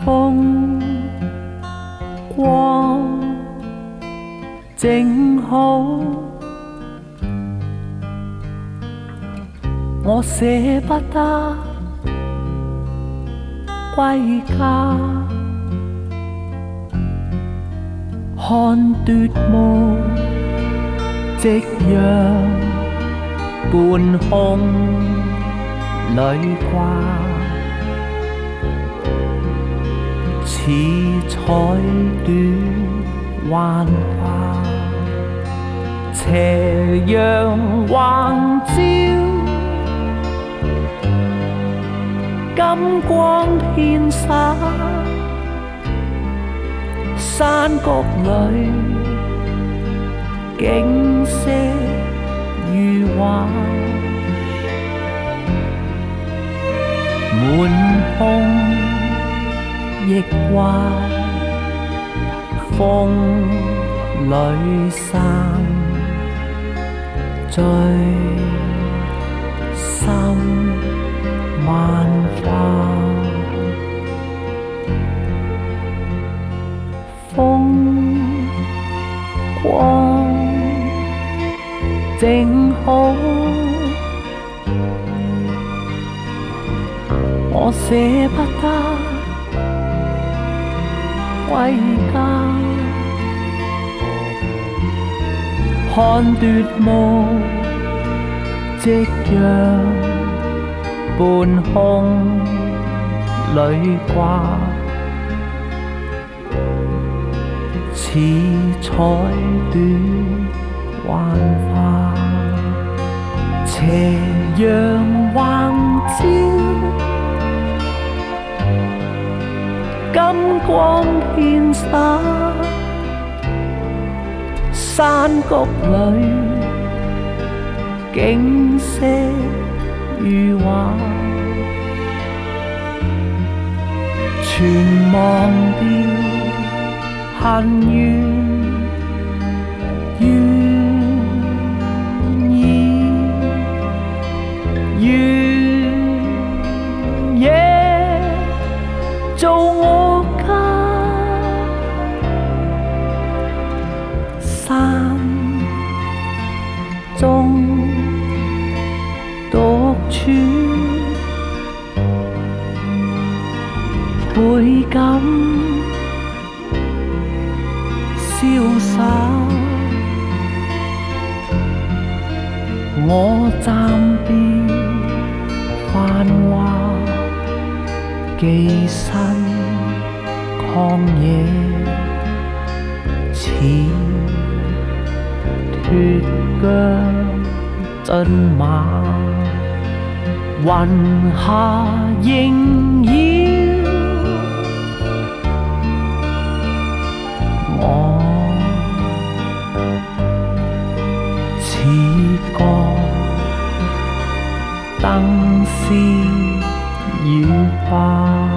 風光正好，我捨不得歸家，看奪目夕陽半空裏掛，似彩短幻化，斜陽橫照，金光遍灑，山谷裏景色如畫，滿空亦畫，風裏散，最深萬化。風光正好，我捨不得歸家，看奪目夕陽半空裏掛，似彩短幻化，斜陽橫照，金光遍灑，山谷裏景色如畫，全忘掉恨怨，願意原野做我家，山中獨處，倍感瀟灑，我暫別繁華，寄身曠野，似脫韁駿馬，雲霞縈繞，我似個燈絲羽化。